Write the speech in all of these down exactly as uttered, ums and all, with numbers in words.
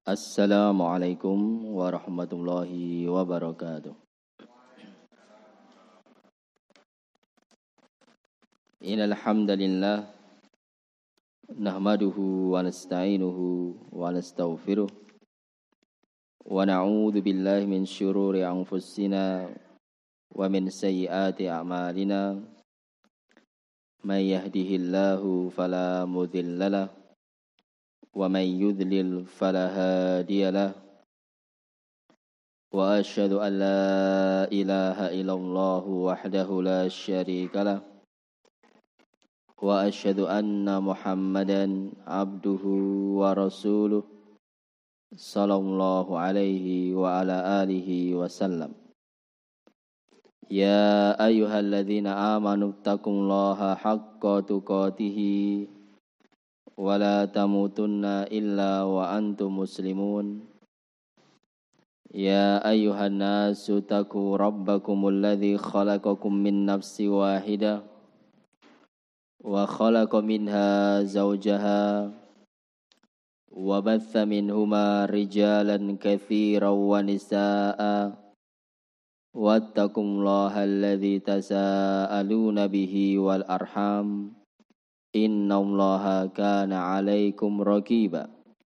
Assalamualaikum warahmatullahi wabarakatuh. Innal hamdalillah nahmaduhu wa nasta'inuhu wa nastaghfiruh wa na'udzu billahi min syururi anfusina wa min sayyiati a'malina. May yahdihillahu fala mudhillalah wa may yudlil fala hadiyalah. Wa asyhadu an la ilaha illallah wahdahu la syarikalah wa asyhadu anna Muhammadan abduhu wa rasuluh sallallahu alaihi wa ala alihi wasallam. Ya ayyuhalladzina amanu taqullaha haqqa tuqatih wa la tamutunna illa wa antum muslimun. Ya ayyuhan nasu taqu rabbakumul ladzi khalaqakum min nafsin wahidah wa khalaqa minha zawjaha wa batha minhuma rijalan katsiran wa nisaa'a wattaqullaha alladzi tasaaluna bihi wal arham innallaha kana 'alaikum raqiba.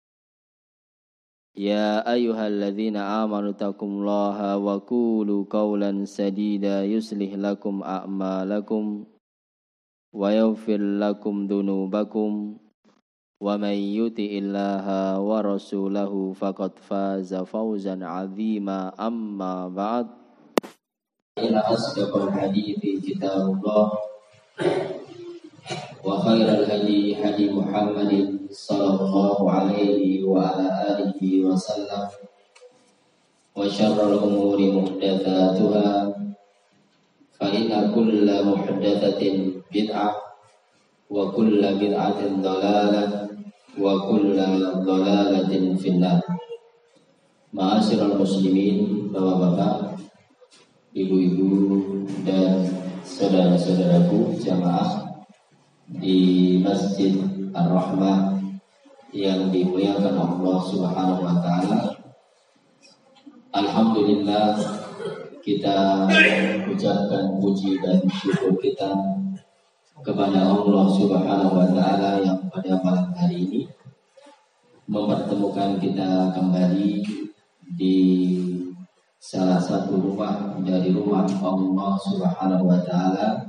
Ya ayyuhalladzina amanu taqullaha wa qulu qawlan sadida yuslih lakum a'malakum wa yaghfir lakum dhunubakum wa may yuti'illaha wa rasulahu faqad faza fawzan 'azima. Amma ba'd. Inna asdaqal hadithi kitabullah wa khairal hadi hadi Muhammadin sallallahu alaihi wa ala alihi wa sallam wa syarrul umuri muhdatsatuha fa inna kulla muhdatsatin bid'ah wa kulla bid'atin dhalalah wa kulla dhalalatin finnar. Ma'asyiral muslimin, bapak-bapak, ibu-ibu dan saudara-saudaraku jamaah di Masjid Ar-Rahmah yang dimuliakan Allah Subhanahu wa taala. Alhamdulillah, kita ucapkan puji dan syukur kita kepada Allah Subhanahu wa taala yang pada malam hari ini mempertemukan kita kembali di salah satu rumah dari rumah Allah Subhanahu wa taala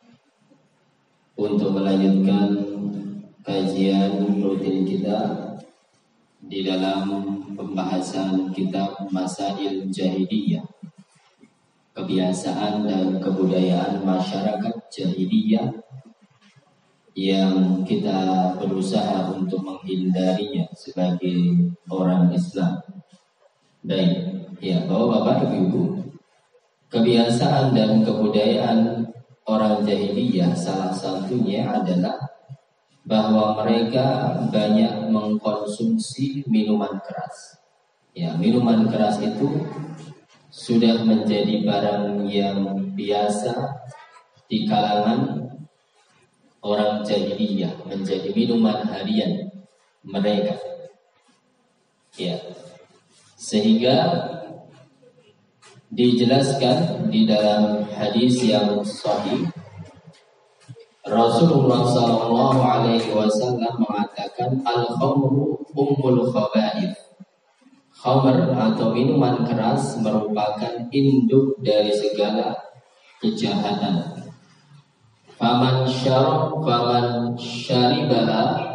untuk melanjutkan kajian rutin kita di dalam pembahasan kitab Masail Jahiliyah, kebiasaan dan kebudayaan masyarakat jahiliyah yang kita berusaha untuk menghindarinya sebagai orang Islam. Baik, ya bapak-bapak, ibu-ibu, kebiasaan dan kebudayaan orang jahiliyah salah satunya adalah bahwa mereka banyak mengkonsumsi minuman keras. Ya, minuman keras itu sudah menjadi barang yang biasa di kalangan orang jahiliyah, menjadi minuman harian mereka. Ya, sehingga dijelaskan di dalam hadis yang sahih, Rasulullah sallallahu alaihi wasallam mengatakan al-khamru ummul khaba'ith. Khamr atau minuman keras merupakan induk dari segala kejahatan. Faman syarab faman syaribaha,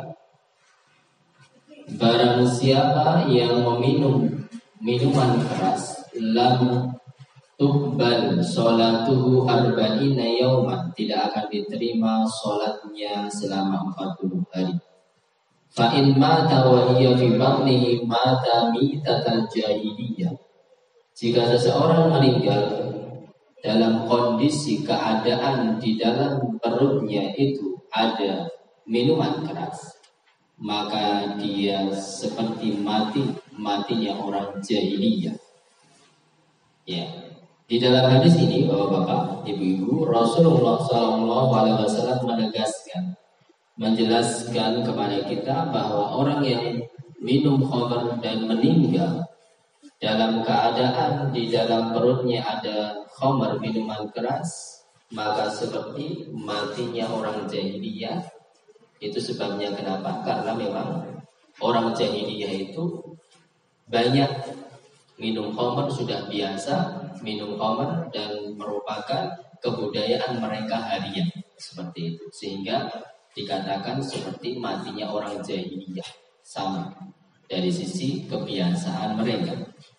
barang siapa yang meminum minuman keras, lam tuqbal sholatuhu arba'ina yawman, tidak akan diterima sholatnya selama empat puluh hari. Fa in mata wa hiya fi batnihi mata mitatal jahiliyah, jika seseorang meninggal dalam kondisi keadaan di dalam perutnya itu ada minuman keras, maka dia seperti mati matinya orang jahiliyah. Ya. Di dalam hadis ini, bapak-bapak, ibu-ibu, Rasulullah shallallahu alaihi wasallam menegaskan, menjelaskan kepada kita bahwa orang yang minum khamr dan meninggal dalam keadaan di dalam perutnya ada khamr, minuman keras, maka seperti matinya orang jahiliyah. Itu sebabnya kenapa? Karena memang orang jahiliyah itu banyak minum khamr, sudah biasa minum khamr dan merupakan kebudayaan mereka harian seperti itu, sehingga dikatakan seperti matinya orang jahiliyah, sama dari sisi kebiasaan mereka.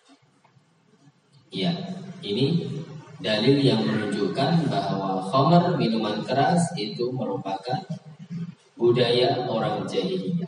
Ya, ini dalil yang menunjukkan bahwa khamr, minuman keras, itu merupakan budaya orang jahiliyah.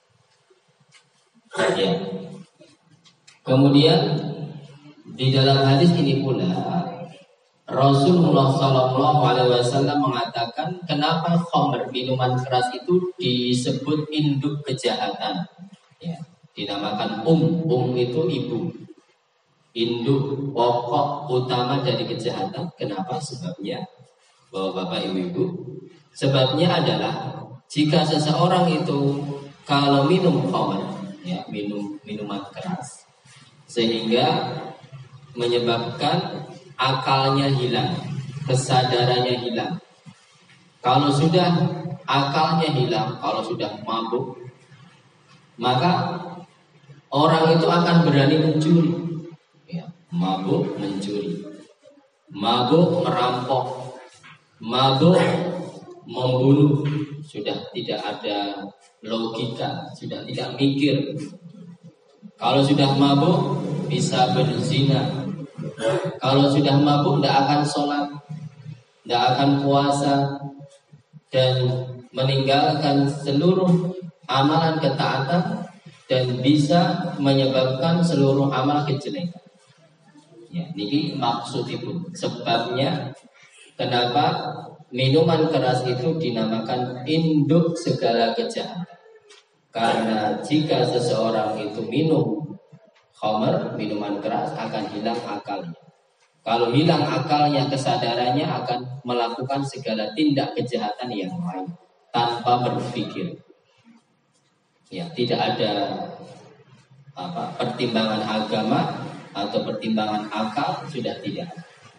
Ya. Kemudian di dalam hadis ini pula Rasulullah Shallallahu Alaihi Wasallam mengatakan, kenapa khamr, minuman keras itu disebut induk kejahatan? Ya, dinamakan um, um itu ibu, induk pokok utama dari kejahatan. Kenapa? Sebabnya, bapak-bapak, ibu-ibu, sebabnya adalah jika seseorang itu kalau minum khamr, ya, minum minuman keras, sehingga menyebabkan akalnya hilang, kesadarannya hilang. Kalau sudah akalnya hilang, kalau sudah mabuk, maka orang itu akan berani mencuri. Ya, mabuk mencuri, mabuk merampok, mabuk membunuh. Sudah tidak ada logika, sudah tidak mikir. Kalau sudah mabuk bisa berzina. Kalau sudah mabuk tidak akan sholat, tidak akan puasa, dan meninggalkan seluruh amalan ketaatan, dan bisa menyebabkan seluruh amal kejelekan. Ya, ini maksud itu. Sebabnya kenapa minuman keras itu dinamakan induk segala kejahatan. Karena jika seseorang itu minum khamr, minuman keras, akan hilang akalnya. Kalau hilang akalnya, kesadarannya, akan melakukan segala tindak kejahatan yang lain tanpa berpikir. Ya, tidak ada apa pertimbangan agama atau pertimbangan akal, sudah tidak.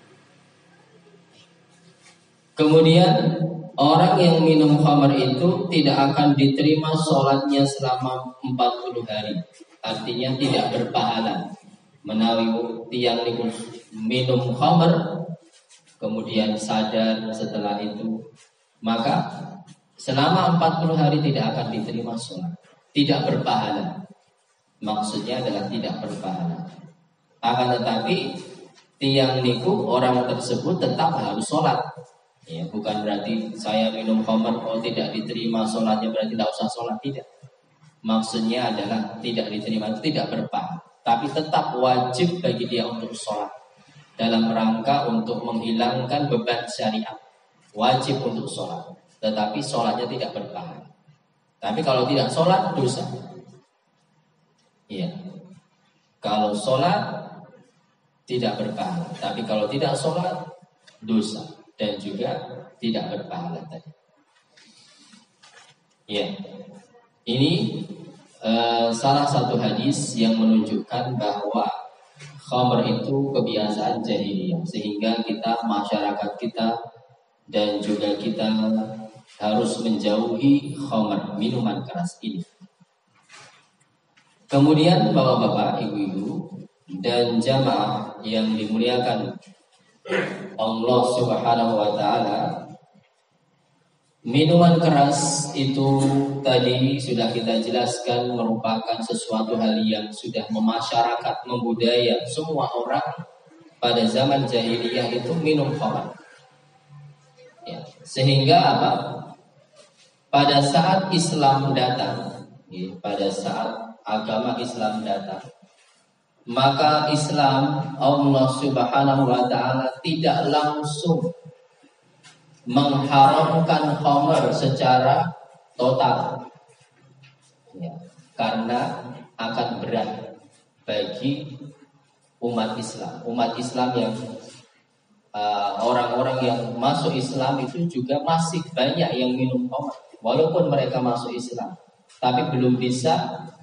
Kemudian orang yang minum khamr itu tidak akan diterima sholatnya selama empat puluh hari. Artinya tidak berpahala. Menawi tiang niku minum khamr kemudian sadar setelah itu, maka selama empat puluh hari tidak akan diterima sholat. Tidak berpahala. Maksudnya adalah tidak berpahala. Akan tetapi tiang niku, orang tersebut tetap harus sholat. Ya, bukan berarti saya minum khamr oh tidak diterima sholatnya, berarti tidak usah sholat, tidak. Maksudnya adalah tidak diterima itu tidak berpahala, tapi tetap wajib bagi dia untuk sholat dalam rangka untuk menghilangkan beban syariat. Wajib untuk sholat, tetapi sholatnya tidak berpahala. Tapi kalau tidak sholat, dosa. Iya. Kalau sholat tidak berpahala, tapi kalau tidak sholat, dosa. Dan juga tidak berpahala tadi. Ya, ini uh, salah satu hadis yang menunjukkan bahwa khamr itu kebiasaan jahiliyah, sehingga kita, masyarakat kita, dan juga kita harus menjauhi khamr, minuman keras ini. Kemudian bapak-bapak, ibu-ibu, dan jamaah yang dimuliakan Allah Subhanahu wa ta'ala, minuman keras itu tadi sudah kita jelaskan merupakan sesuatu hal yang sudah memasyarakat, membudaya. Semua orang pada zaman jahiliyah itu minum khamr. Ya, sehingga apa? Pada saat Islam datang, ya, pada saat agama Islam datang, maka Islam, Allah Subhanahu wa ta'ala tidak langsung mengharamkan khamr secara total, ya, karena akan berat bagi umat Islam. Umat Islam yang uh, orang-orang yang masuk Islam itu juga masih banyak yang minum khamr, walaupun mereka masuk Islam, tapi belum bisa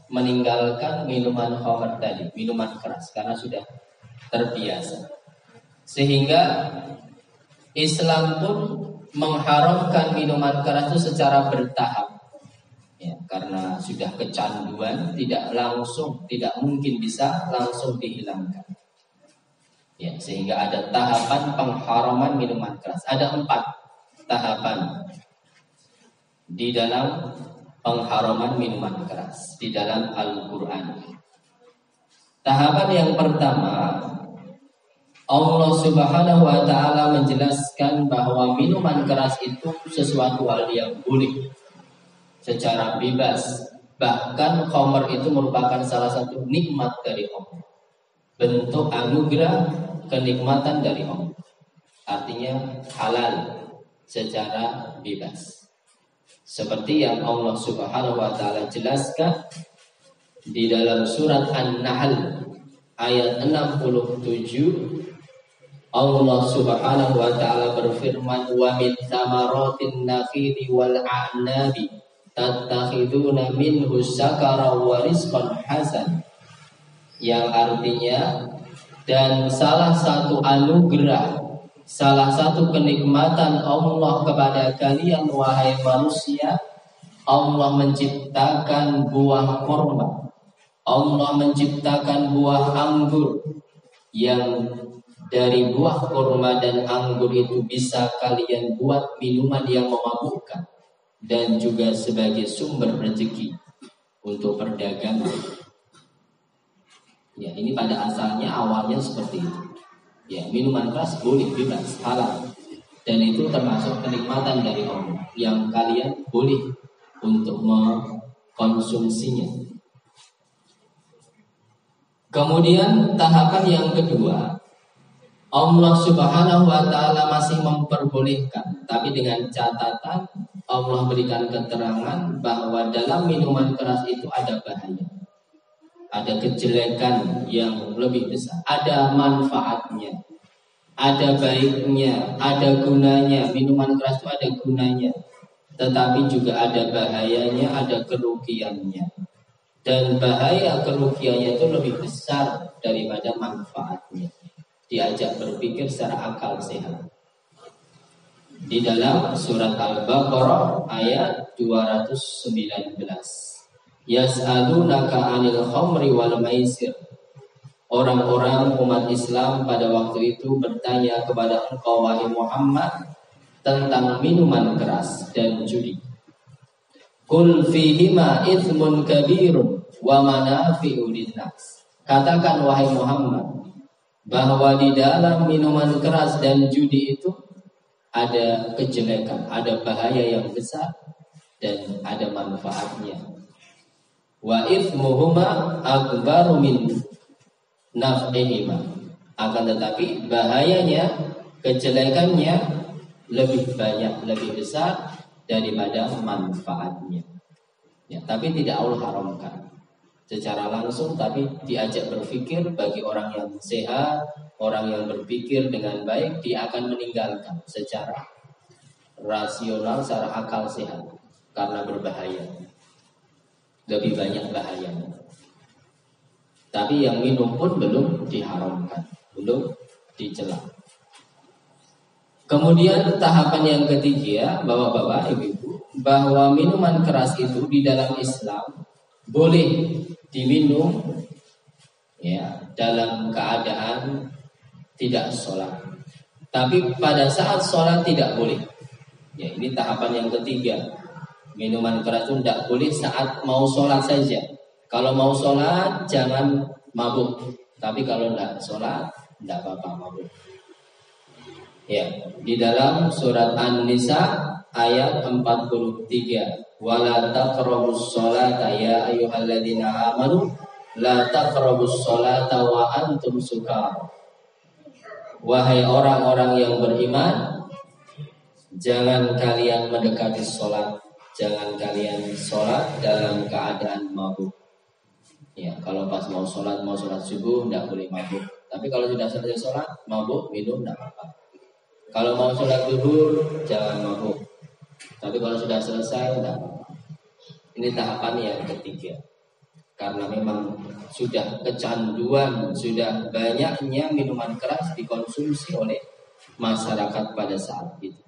meninggalkan minuman khamr tadi, minuman keras, karena sudah terbiasa. Sehingga Islam pun mengharamkan minuman keras itu secara bertahap. Ya, karena sudah kecanduan, tidak langsung, tidak mungkin bisa langsung dihilangkan. Ya, sehingga ada tahapan pengharaman minuman keras. Ada empat tahapan di dalam pengharaman minuman keras di dalam Al-Quran. Tahapan yang pertama, Allah Subhanahu wa Ta'ala menjelaskan bahwa minuman keras itu sesuatu hal yang boleh secara bebas. Bahkan khamr itu merupakan salah satu nikmat dari Allah, bentuk anugerah kenikmatan dari Allah. Artinya halal secara bebas. Seperti yang Allah Subhanahu wa Ta'ala jelaskan di dalam surat An-Nahl ayat enam puluh tujuh. Allah Subhanahu wa Ta'ala berfirman, wa min thamaratin nakhili wal a'nabi tattakhiduna minhu sakara wa rizqan hasan, yang artinya, dan salah satu anugerah, salah satu kenikmatan Allah kepada kalian wahai manusia, Allah menciptakan buah kurma, Allah menciptakan buah anggur, yang dari buah kurma dan anggur itu bisa kalian buat minuman yang memabukkan dan juga sebagai sumber rezeki untuk perdagangan. Ya, ini pada asalnya awalnya seperti itu. Ya, minuman keras boleh bebas, halal, dan itu termasuk kenikmatan dari Allah yang kalian boleh untuk mengkonsumsinya. Kemudian tahapan yang kedua, Allah Subhanahu wa Ta'ala masih memperbolehkan, tapi dengan catatan Allah berikan keterangan bahwa dalam minuman keras itu ada bahaya, ada kejelekan yang lebih besar, ada manfaatnya, ada baiknya, ada gunanya. Minuman keras itu ada gunanya, tetapi juga ada bahayanya, ada kerugiannya. Dan bahaya kerugiannya itu lebih besar daripada manfaatnya. Diajak berpikir secara akal sehat. Di dalam surat Al-Baqarah ayat dua ratus sembilan belas. Yas'alunaka 'anil khamri wal maisir. Orang-orang umat Islam pada waktu itu bertanya kepada engkau wahai Muhammad tentang minuman keras dan judi. Qul fihima itsmun kabirun wa manafi'u linnas. Katakan wahai Muhammad bahwa di dalam minuman keras dan judi itu ada kejelekan, ada bahaya yang besar dan ada manfaatnya. Wa ithmuhuma akbaru min naf'ihima. Akan tetapi bahayanya, kejelekannya lebih banyak, lebih besar daripada manfaatnya. Ya, tapi tidak Allah haramkan secara langsung, tapi diajak berpikir. Bagi orang yang sehat, orang yang berpikir dengan baik, dia akan meninggalkan secara rasional, secara akal sehat, karena berbahaya, lebih banyak bahayanya. Tapi yang minum pun belum diharamkan, belum dicela. Kemudian tahapan yang ketiga, bapak-bapak, ibu-ibu, bahwa minuman keras itu di dalam Islam boleh diminum ya dalam keadaan tidak sholat, tapi pada saat sholat tidak boleh. Ya, ini tahapan yang ketiga. Minuman keras itu tidak boleh saat mau sholat saja. Kalau mau sholat jangan mabuk, tapi kalau tidak sholat tidak apa-apa mabuk. Ya, di dalam surat An-Nisa ayat empat puluh tiga, wala taqrabus sholata ya ayyuhalladzina amanu la taqrabus sholata wa antum sukar. Wahai orang-orang yang beriman, jangan kalian mendekati sholat, jangan kalian sholat dalam keadaan mabuk. Ya, kalau pas mau sholat, mau sholat subuh tidak boleh mabuk. Tapi kalau sudah selesai sholat, mabuk, minum tidak apa-apa. Kalau mau sholat zuhur jangan mabuk. Tapi kalau sudah selesai tidak apa-apa. Ini tahapan yang ketiga. karena memang sudah kecanduan, sudah banyaknya minuman keras dikonsumsi oleh masyarakat pada saat itu.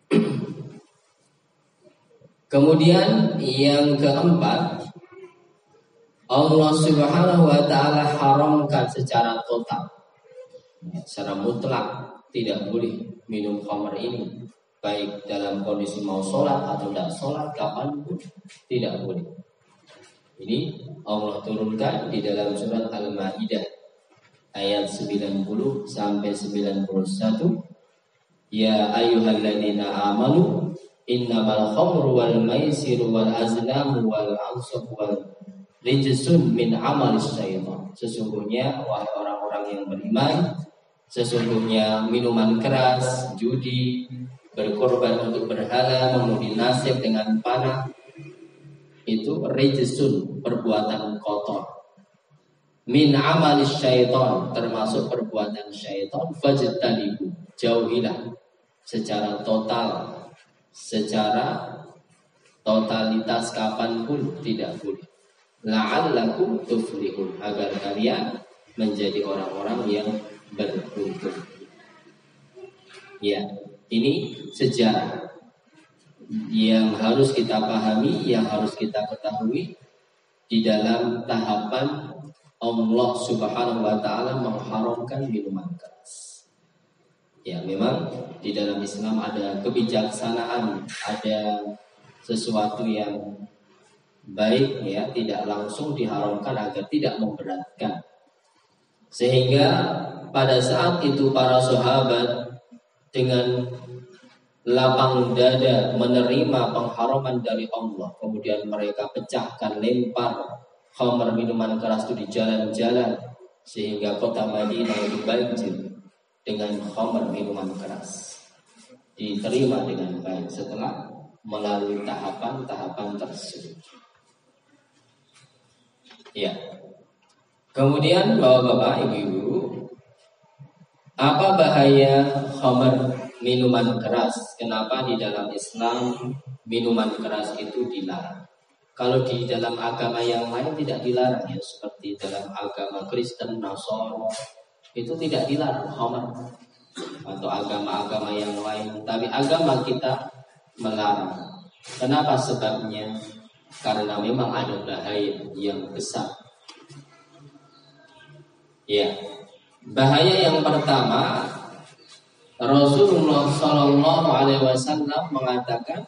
Kemudian yang keempat, Allah Subhanahu wa taala haramkan secara total, secara mutlak, tidak boleh minum khamr ini, baik dalam kondisi mau sholat atau tidak sholat, kapanpun tidak boleh. Ini Allah turunkan di dalam surat Al-Maidah ayat sembilan puluh sampai sembilan puluh satu. Ya ayyuhalladzina amanu innamal khamru wal maisiru wal azlamu wal ansab wal rijsun min amalis syaitan. Sesungguhnya wahai orang-orang yang beriman, sesungguhnya minuman keras, judi, berkorban untuk berhala, mengundi nasib dengan panah, itu rijsun, perbuatan kotor. Min amalis syaitan, termasuk perbuatan syaitan. Fajtanibu, jauhilah secara total, secara totalitas, kapanpun tidak boleh. La'allakum tuflihun, agar kalian menjadi orang-orang yang beruntung. Ya, ini sejarah yang harus kita pahami, yang harus kita ketahui di dalam tahapan Allah Subhanahu wa taala mengharamkan minuman keras. Ya, memang di dalam Islam ada kebijaksanaan, ada sesuatu yang baik, ya, tidak langsung diharamkan agar tidak memberatkan. Sehingga pada saat itu para sahabat dengan lapang dada menerima pengharaman dari Allah, kemudian mereka pecahkan, lempar khamr, minuman keras itu di jalan-jalan, sehingga kota Madinah itu banjir dengan khamr, minuman keras. Diterima dengan baik setelah melalui tahapan-tahapan tersebut. Ya. Kemudian bapak-bapak, ibu-ibu, apa bahaya khamr, minuman keras? Kenapa di dalam Islam minuman keras itu dilarang? Kalau di dalam agama yang lain tidak dilarang, ya, seperti dalam agama Kristen, Nasrani, itu tidak dilarang khamr, atau agama-agama yang lain. Tapi agama kita melarang. Kenapa sebabnya? Karena memang ada bahaya yang besar. Ya, bahaya yang pertama, Rasulullah Shallallahu Alaihi Wasallam mengatakan,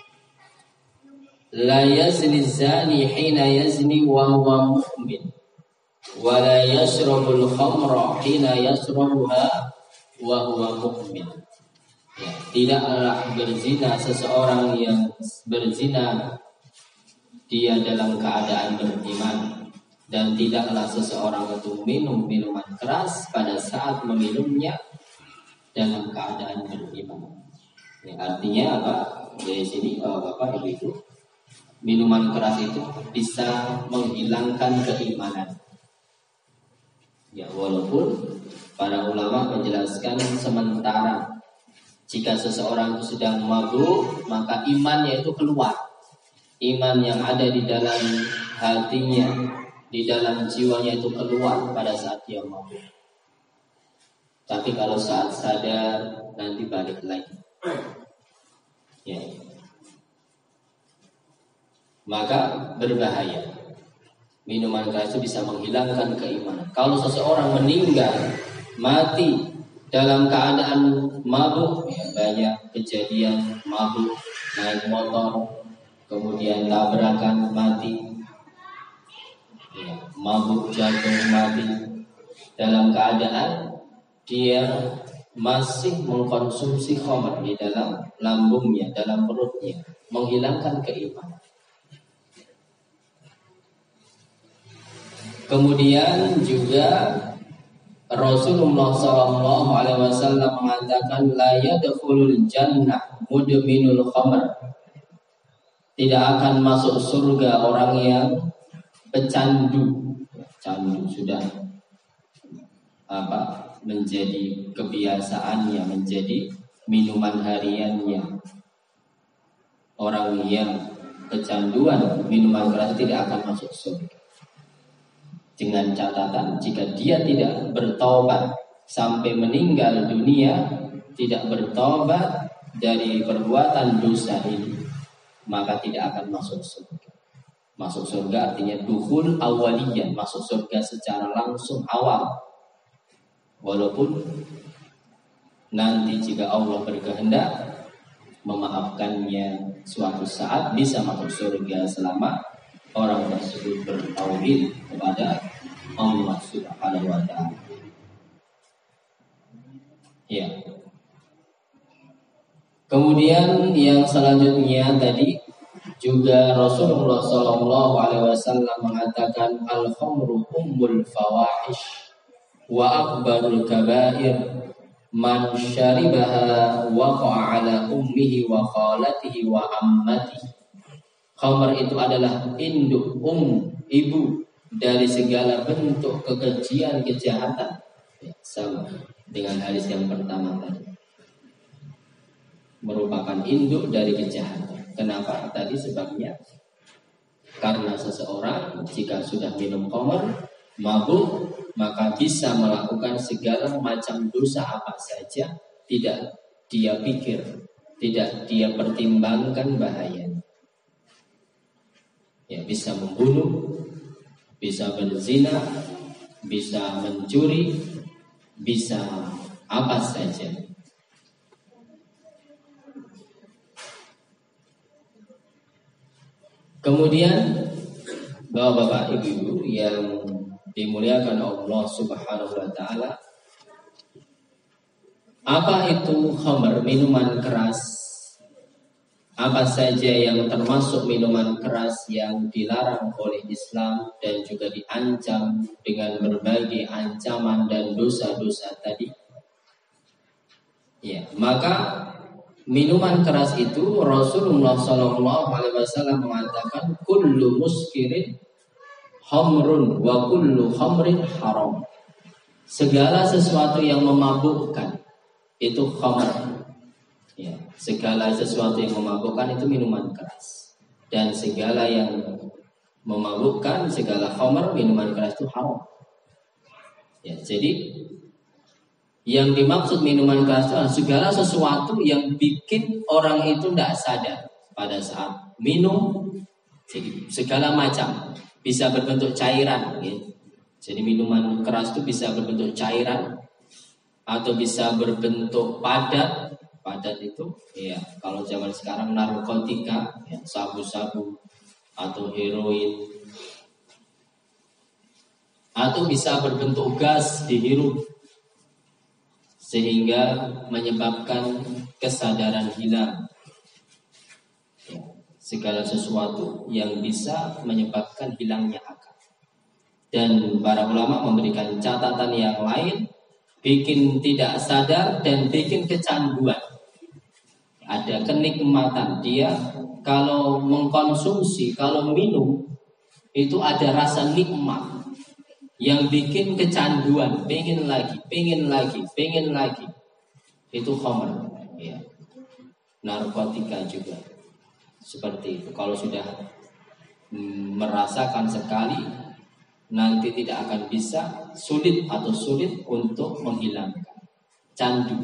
la yazni zani hina yazni wa huwa mu'min, wa la yashrabul khamra hina yashrabuha wa huwa mu'min. Ya, tidaklah berzina seseorang yang berzina dia dalam keadaan beriman, dan tidaklah seseorang itu minum minuman keras pada saat meminumnya dalam keadaan beriman. Ya, artinya apa? Dari sini bapak ibu itu, minuman keras itu bisa menghilangkan keimanan. Ya, walaupun para ulama menjelaskan sementara, jika seseorang itu sedang mabuk, maka imannya itu keluar. Iman yang ada di dalam hatinya, di dalam jiwanya itu keluar pada saat dia mabuk. Tapi kalau saat sadar, nanti balik lagi. Ya. Maka berbahaya. Minuman keras itu bisa menghilangkan keimanan. Kalau seseorang meninggal, mati dalam keadaan mabuk, ya, banyak kejadian mabuk, naik motor, kemudian tabrakan, mati, ya, mabuk jatuh, mati dalam keadaan dia masih mengkonsumsi khamr di dalam lambungnya, dalam perutnya, menghilangkan keimanan. Kemudian juga Rasulullah Shallallahu Alaihi Wasallam mengatakan, la yadkhulul jannah mudminul khamr. Tidak akan masuk surga orang yang pecandu, candu sudah apa menjadi kebiasaannya, menjadi minuman hariannya. Orang yang kecanduan minuman keras tidak akan masuk surga. dengan catatan jika dia tidak bertobat sampai meninggal dunia, tidak bertobat dari perbuatan dosa ini, maka tidak akan masuk surga. Masuk surga artinya dukhul awaliyan, masuk surga secara langsung awal. Walaupun nanti jika Allah berkehendak memaafkannya, suatu saat bisa masuk surga selama orang tersebut bertauhid kepada Allah Subhanahu wa ta'ala. Ya. Kemudian yang selanjutnya tadi juga Rasulullah Shallallahu Alaihi Wasallam mengatakan al-khamru ummul fawahish wa akbarul kabair man syaribaha waqa'a ala ummihi wa khalatihi wa ammatihi. Khamr itu adalah induk, um, ibu dari segala bentuk kekejian, kejahatan. Ya, sama dengan hadis yang pertama tadi. Merupakan induk dari kejahatan. Kenapa? Tadi sebabnya karena seseorang jika sudah minum khamr, mabuk, maka bisa melakukan segala macam dosa apa saja, tidak dia pikir, tidak dia pertimbangkan bahayanya. Ya, bisa membunuh, bisa berzina, bisa mencuri, bisa apa saja. Kemudian bapak-bapak, ibu-ibu yang dimuliakan Allah Subhanahu wa ta'ala, apa itu khamr, minuman keras? Apa saja yang termasuk minuman keras yang dilarang oleh Islam dan juga diancam dengan berbagai ancaman dan dosa-dosa tadi? Ya, maka minuman keras itu Rasulullah Shallallahu Alaihi Wasallam mengatakan kullu muskirin khamrun wa kullu khamrin haram. Segala sesuatu yang memabukkan itu khamr. Ya, segala sesuatu yang memabukkan itu minuman keras. Dan segala yang memabukkan, segala khamr, minuman keras itu haram. Ya, jadi yang dimaksud minuman keras itu adalah segala sesuatu yang bikin orang itu tidak sadar pada saat minum. Jadi segala macam bisa berbentuk cairan. Gitu. Jadi minuman keras itu bisa berbentuk cairan atau bisa berbentuk padat. Padat itu, ya kalau zaman sekarang narkotika, ya, sabu-sabu atau heroin, atau bisa berbentuk gas dihirup sehingga menyebabkan kesadaran hilang. Ya, segala sesuatu yang bisa menyebabkan hilangnya akal. Dan para ulama memberikan catatan yang lain, bikin tidak sadar dan bikin kecanduan. Ada kenikmatan dia kalau mengkonsumsi, kalau minum itu ada rasa nikmat yang bikin kecanduan, pengen lagi, pengen lagi, pengen lagi. Itu khamr, ya. Narkotika juga seperti itu. Kalau sudah merasakan sekali, nanti tidak akan bisa, sulit atau sulit untuk menghilangkan candu.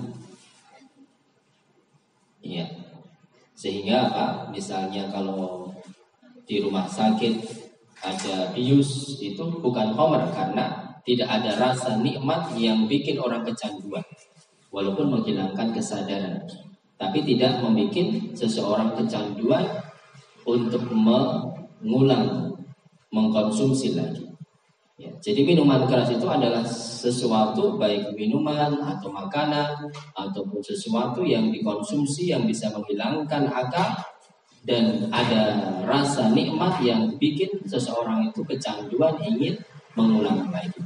Iya. Sehingga apa? Misalnya kalau di rumah sakit ada bius, itu bukan khamr karena tidak ada rasa nikmat yang bikin orang kecanduan. Walaupun menghilangkan kesadaran, tapi tidak membuat seseorang kecanduan untuk mengulang mengkonsumsi lagi. Ya, jadi minuman keras itu adalah sesuatu, baik minuman atau makanan ataupun sesuatu yang dikonsumsi yang bisa menghilangkan akal dan ada rasa nikmat yang bikin seseorang itu kecanduan ingin mengulang lagi.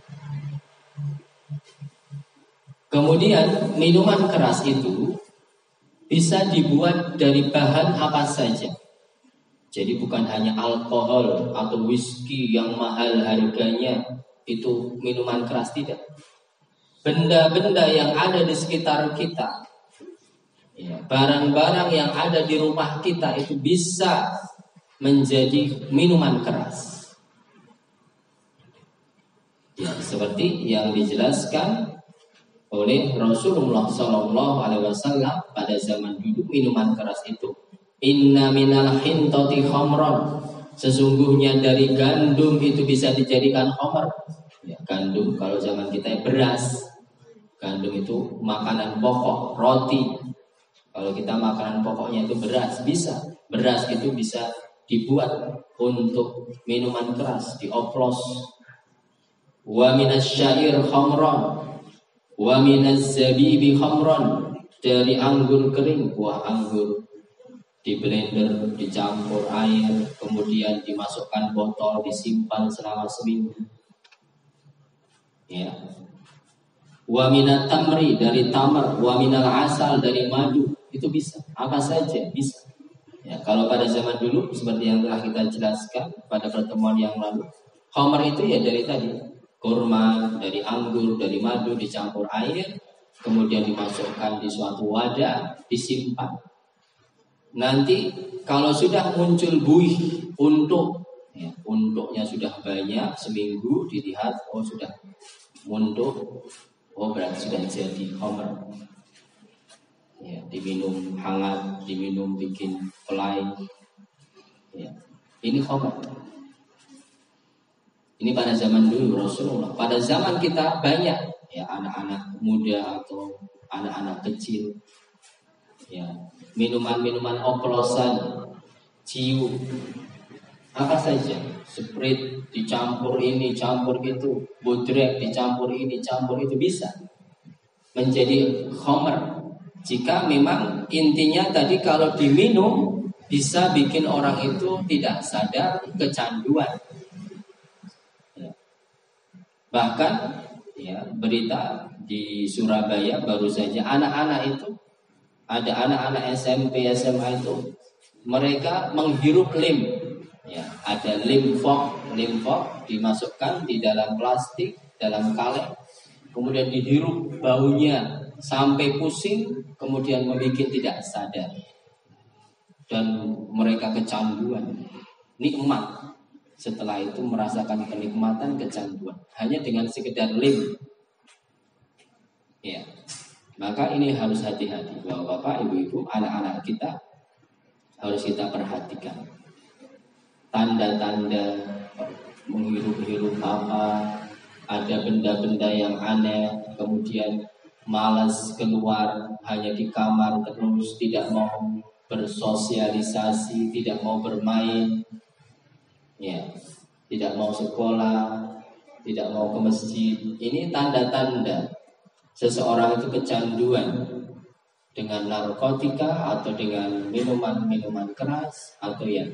Kemudian minuman keras itu bisa dibuat dari bahan apa saja. Jadi bukan hanya alkohol atau whisky yang mahal harganya itu minuman keras, tidak. Benda-benda yang ada di sekitar kita, ya, barang-barang yang ada di rumah kita itu bisa menjadi minuman keras. Ya, seperti yang dijelaskan oleh Rasulullah Shallallahu Alaihi Wasallam pada zaman dulu, minuman keras itu, inna minal hintati khamron, sesungguhnya dari gandum itu bisa dijadikan khamr. Ya, gandum kalau zaman kita beras, gandum itu makanan pokok, roti. Kalau kita makanan pokoknya itu beras, bisa beras itu bisa dibuat untuk minuman keras, dioplos. Wa minas syair khamron, wa minaz zabibi khamron, dari anggur kering, buah anggur di blender, dicampur air, kemudian dimasukkan botol, disimpan selama seminggu. Ya. Wa minat tamri, dari tamar, wa minal asal, dari madu, itu bisa, apa saja bisa. Ya, kalau pada zaman dulu seperti yang telah kita jelaskan pada pertemuan yang lalu, khamr itu ya dari tadi kurma, dari anggur, dari madu, dicampur air, kemudian dimasukkan di suatu wadah, disimpan. Nanti kalau sudah muncul buih untuk, ya, untuknya sudah banyak, seminggu dilihat, oh sudah muntuk, oh berarti sudah jadi khamr. Ya, diminum hangat, diminum bikin pelai. Ya, ini khamr. Ini pada zaman dulu Rasulullah. Pada zaman kita banyak ya anak-anak muda atau anak-anak kecil. Ya, minuman-minuman oplosan, ciu, apa saja, Sprite dicampur ini, campur itu, bodrek dicampur ini, campur itu, bisa menjadi khamr. Jika memang intinya tadi kalau diminum bisa bikin orang itu tidak sadar, kecanduan. Bahkan ya, berita di Surabaya baru saja, anak-anak itu, ada anak-anak S M P, S M A itu, mereka menghirup lim. Ya, ada lim fog, lim fog dimasukkan di dalam plastik, dalam kaleng, kemudian dihirup baunya sampai pusing, kemudian membuat tidak sadar, dan mereka kecanduan, nikmat. Setelah itu merasakan kenikmatan, kecanduan hanya dengan sekedar lim. Ya, maka ini harus hati-hati, bahwa bapak, ibu-ibu, anak-anak kita harus kita perhatikan tanda-tanda menghirup-hirup apa, ada benda-benda yang aneh, kemudian malas keluar, hanya di kamar terus, tidak mau bersosialisasi, tidak mau bermain. Ya, tidak mau sekolah, tidak mau ke masjid. Ini tanda-tanda seseorang itu kecanduan dengan narkotika atau dengan minuman-minuman keras atau yang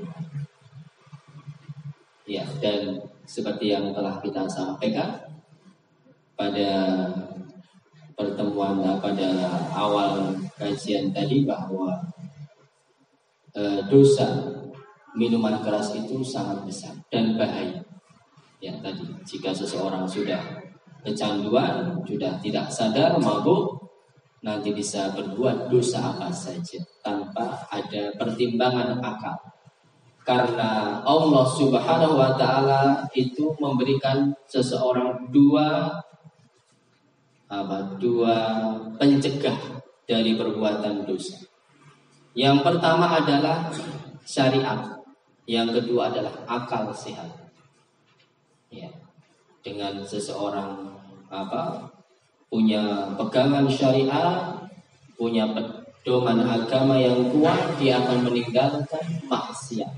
ya, dan seperti yang telah kita sampaikan pada pertemuan pada awal kajian tadi, bahwa e, dosa minuman keras itu sangat besar dan bahaya. Ya, tadi jika seseorang sudah kecanduan, sudah tidak sadar, mabuk, nanti bisa berbuat dosa apa saja tanpa ada pertimbangan akal. Karena Allah Subhanahu wa taala itu memberikan seseorang dua apa? Dua pencegah dari perbuatan dosa. Yang pertama adalah syariat. Yang kedua adalah akal sehat. Ya, dengan seseorang apa punya pegangan syariat, punya pedoman agama yang kuat, dia akan meninggalkan maksiat.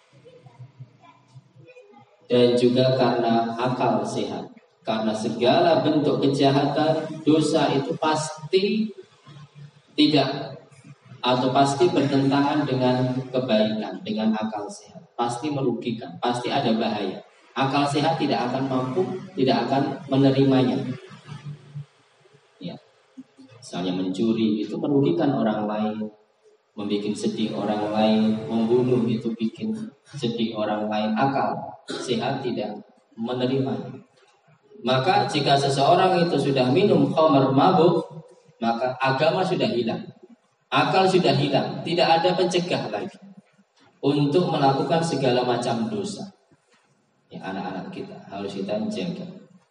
Dan juga karena akal sehat, karena segala bentuk kejahatan, dosa itu pasti tidak atau pasti bertentangan dengan kebaikan, dengan akal sehat. Pasti merugikan, pasti ada bahaya. Akal sehat tidak akan mampu, tidak akan menerimanya. Ya, misalnya mencuri itu merugikan orang lain, membuat sedih orang lain, membunuh itu bikin sedih orang lain. Akal sehat tidak menerimanya. Maka jika seseorang itu sudah minum khamr, mabuk, maka agama sudah hilang. Akal sudah hilang, tidak ada pencegah lagi untuk melakukan segala macam dosa. Ya, anak-anak kita harus kita jaga.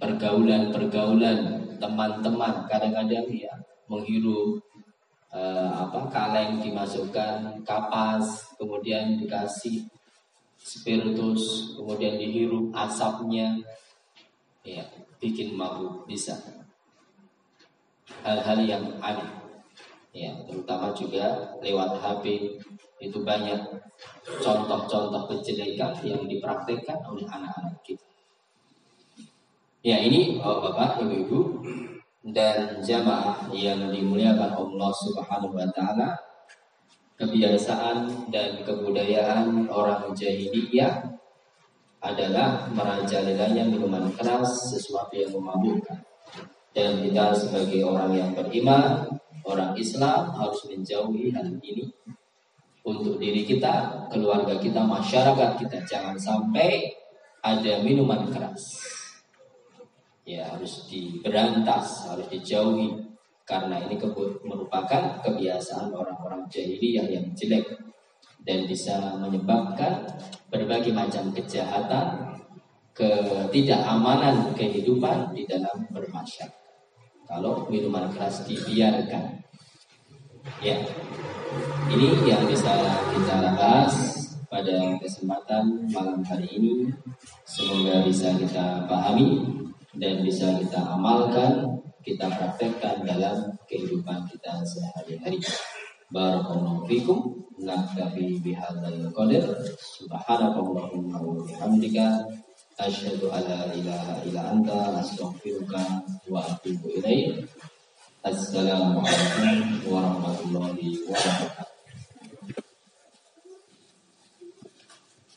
pergaulan-pergaulan teman-teman, kadang-kadang ya menghirup eh, apa kaleng dimasukkan kapas, kemudian dikasih spiritus, kemudian dihirup asapnya, ya bikin mabuk bisa. Hal-hal yang aneh, ya terutama juga lewat H P itu banyak contoh-contoh kejelekan yang dipraktekkan oleh anak-anak kita. Ya ini oh, Bapak, Ibu-ibu dan jamaah yang dimuliakan Allah Subhanahu wa taala, kebiasaan dan kebudayaan orang jahiliyah adalah merajalelanya minuman keras, sesuatu yang memabukkan. Dan kita sebagai orang yang beriman, orang Islam harus menjauhi hal ini untuk diri kita, keluarga kita, masyarakat kita. Jangan sampai ada minuman keras. Ya harus diberantas, harus dijauhi, karena ini merupakan kebiasaan orang-orang jahiliyah yang jelek dan bisa menyebabkan berbagai macam kejahatan, ketidakamanan kehidupan di dalam bermasyarakat kalau minuman keras dibiarkan. Ya, ini yang bisa kita bahas pada kesempatan malam hari ini. Semoga bisa kita pahami dan bisa kita amalkan, kita praktekkan dalam kehidupan kita sehari-hari. Barakallahu fikum. Naktafi bihadzal qadar. Subhanakallahumma wa bihamdika asyhadu an la ilaha illa anta astaghfiruka wa atubu ilaik. Assalamualaikum warahmatullahi wabarakatuh.